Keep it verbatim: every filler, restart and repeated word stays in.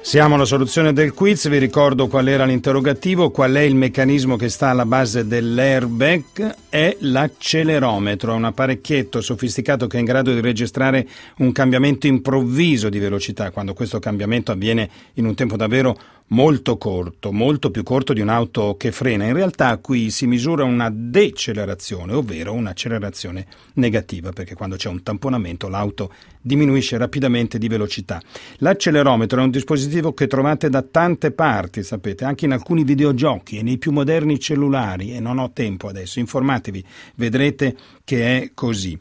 Siamo alla soluzione del quiz, vi ricordo qual era l'interrogativo, qual è il meccanismo che sta alla base dell'airbag? È l'accelerometro, un apparecchietto sofisticato che è in grado di registrare un cambiamento improvviso di velocità, quando questo cambiamento avviene in un tempo davvero molto corto, molto più corto di un'auto che frena. In realtà qui si misura una decelerazione, ovvero un'accelerazione negativa, perché quando c'è un tamponamento l'auto diminuisce rapidamente di velocità. L'accelerometro è un dispositivo che trovate da tante parti, sapete, anche in alcuni videogiochi e nei più moderni cellulari, e non ho tempo adesso, informatevi, vedrete che è così.